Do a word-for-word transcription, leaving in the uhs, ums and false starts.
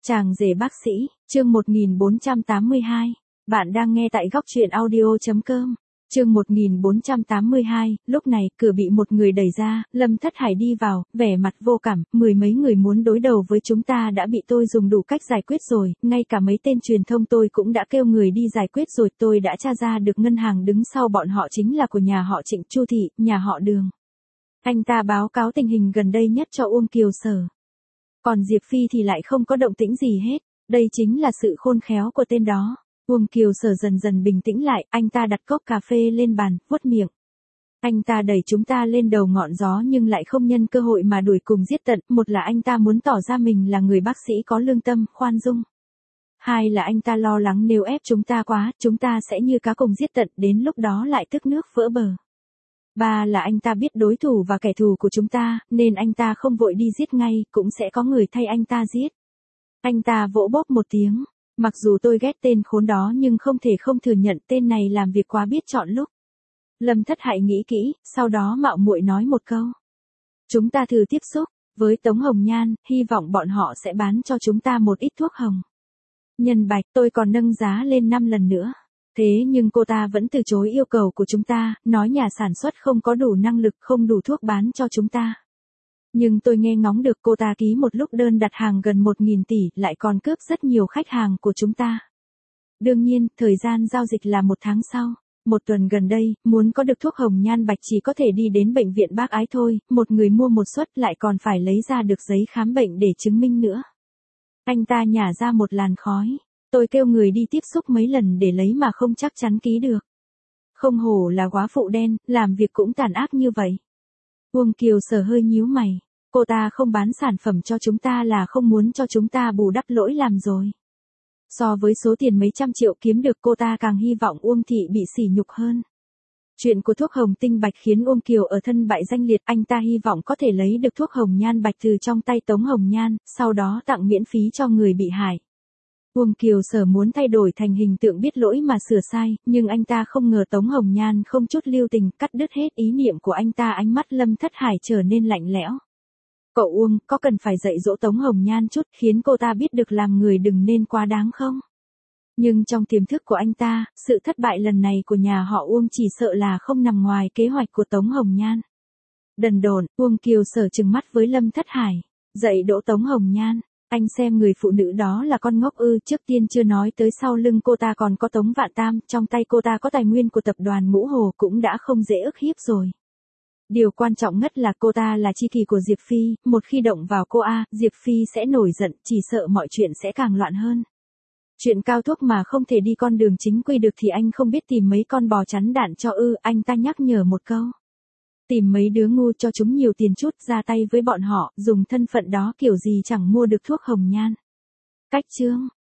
Chàng rể bác sĩ, chương một nghìn bốn trăm tám mươi hai. Bạn đang nghe tại góc truyện audio chấm com. Chương một nghìn bốn trăm tám mươi hai, lúc này, cửa bị một người đẩy ra, Lâm Thất Hải đi vào, vẻ mặt vô cảm, mười mấy người muốn đối đầu với chúng ta đã bị tôi dùng đủ cách giải quyết rồi, ngay cả mấy tên truyền thông tôi cũng đã kêu người đi giải quyết rồi, tôi đã tra ra được ngân hàng đứng sau bọn họ chính là của nhà họ Trịnh, Chu Thị, nhà họ Đường. Anh ta báo cáo tình hình gần đây nhất cho Uông Kiều Sở. Còn Diệp Phi thì lại không có động tĩnh gì hết, đây chính là sự khôn khéo của tên đó. Uông Kiều Sở dần dần bình tĩnh lại, anh ta đặt cốc cà phê lên bàn, vuốt miệng. Anh ta đẩy chúng ta lên đầu ngọn gió nhưng lại không nhân cơ hội mà đuổi cùng giết tận, một là anh ta muốn tỏ ra mình là người bác sĩ có lương tâm, khoan dung. Hai là anh ta lo lắng nếu ép chúng ta quá, chúng ta sẽ như cá cùng giết tận, đến lúc đó lại tức nước vỡ bờ. Ba là anh ta biết đối thủ và kẻ thù của chúng ta, nên anh ta không vội đi giết ngay, cũng sẽ có người thay anh ta giết. Anh ta vỗ bốp một tiếng. Mặc dù tôi ghét tên khốn đó nhưng không thể không thừa nhận tên này làm việc quá biết chọn lúc. Lâm Thất Hải nghĩ kỹ, sau đó mạo muội nói một câu. Chúng ta thử tiếp xúc với Tống Hồng Nhan, hy vọng bọn họ sẽ bán cho chúng ta một ít thuốc hồng. Nhân bạch, tôi còn nâng giá lên năm lần nữa. Thế nhưng cô ta vẫn từ chối yêu cầu của chúng ta, nói nhà sản xuất không có đủ năng lực, không đủ thuốc bán cho chúng ta. Nhưng tôi nghe ngóng được cô ta ký một lúc đơn đặt hàng gần một nghìn tỷ, lại còn cướp rất nhiều khách hàng của chúng ta. Đương nhiên, thời gian giao dịch là một tháng sau. Một tuần gần đây, muốn có được thuốc hồng nhan bạch chỉ có thể đi đến bệnh viện Bác Ái thôi, một người mua một suất lại còn phải lấy ra được giấy khám bệnh để chứng minh nữa. Anh ta nhả ra một làn khói. Tôi kêu người đi tiếp xúc mấy lần để lấy mà không chắc chắn ký được. Không hổ là góa phụ đen, làm việc cũng tàn ác như vậy. Uông Kiều Sở hơi nhíu mày. Cô ta không bán sản phẩm cho chúng ta là không muốn cho chúng ta bù đắp lỗi làm rồi. So với số tiền mấy trăm triệu kiếm được cô ta càng hy vọng Uông Thị bị sỉ nhục hơn. Chuyện của thuốc hồng tinh bạch khiến Uông Kiều ở thân bại danh liệt, anh ta hy vọng có thể lấy được thuốc hồng nhan bạch từ trong tay Tống Hồng Nhan, sau đó tặng miễn phí cho người bị hại. Uông Kiều Sở muốn thay đổi thành hình tượng biết lỗi mà sửa sai, nhưng anh ta không ngờ Tống Hồng Nhan không chút lưu tình cắt đứt hết ý niệm của anh ta. Ánh mắt Lâm Thất Hải trở nên lạnh lẽo. Cậu Uông, có cần phải dạy dỗ Tống Hồng Nhan chút khiến cô ta biết được làm người đừng nên quá đáng không? Nhưng trong tiềm thức của anh ta, sự thất bại lần này của nhà họ Uông chỉ sợ là không nằm ngoài kế hoạch của Tống Hồng Nhan. Đần độn, Uông Kiều Sở trừng mắt với Lâm Thất Hải. Dạy dỗ Tống Hồng Nhan. Anh xem người phụ nữ đó là con ngốc ư? Trước tiên chưa nói tới sau lưng cô ta còn có Tống Vạn Tam, trong tay cô ta có tài nguyên của tập đoàn Ngũ Hồ cũng đã không dễ ức hiếp rồi. Điều quan trọng nhất là cô ta là tri kỷ của Diệp Phi, một khi động vào cô A, Diệp Phi sẽ nổi giận, chỉ sợ mọi chuyện sẽ càng loạn hơn. Chuyện cao thuốc mà không thể đi con đường chính quy được thì anh không biết tìm mấy con bò chắn đạn cho ư? Anh ta nhắc nhở một câu. Tìm mấy đứa ngu cho chúng nhiều tiền chút, ra tay với bọn họ, dùng thân phận đó kiểu gì chẳng mua được thuốc hồng nhan. Cách chương,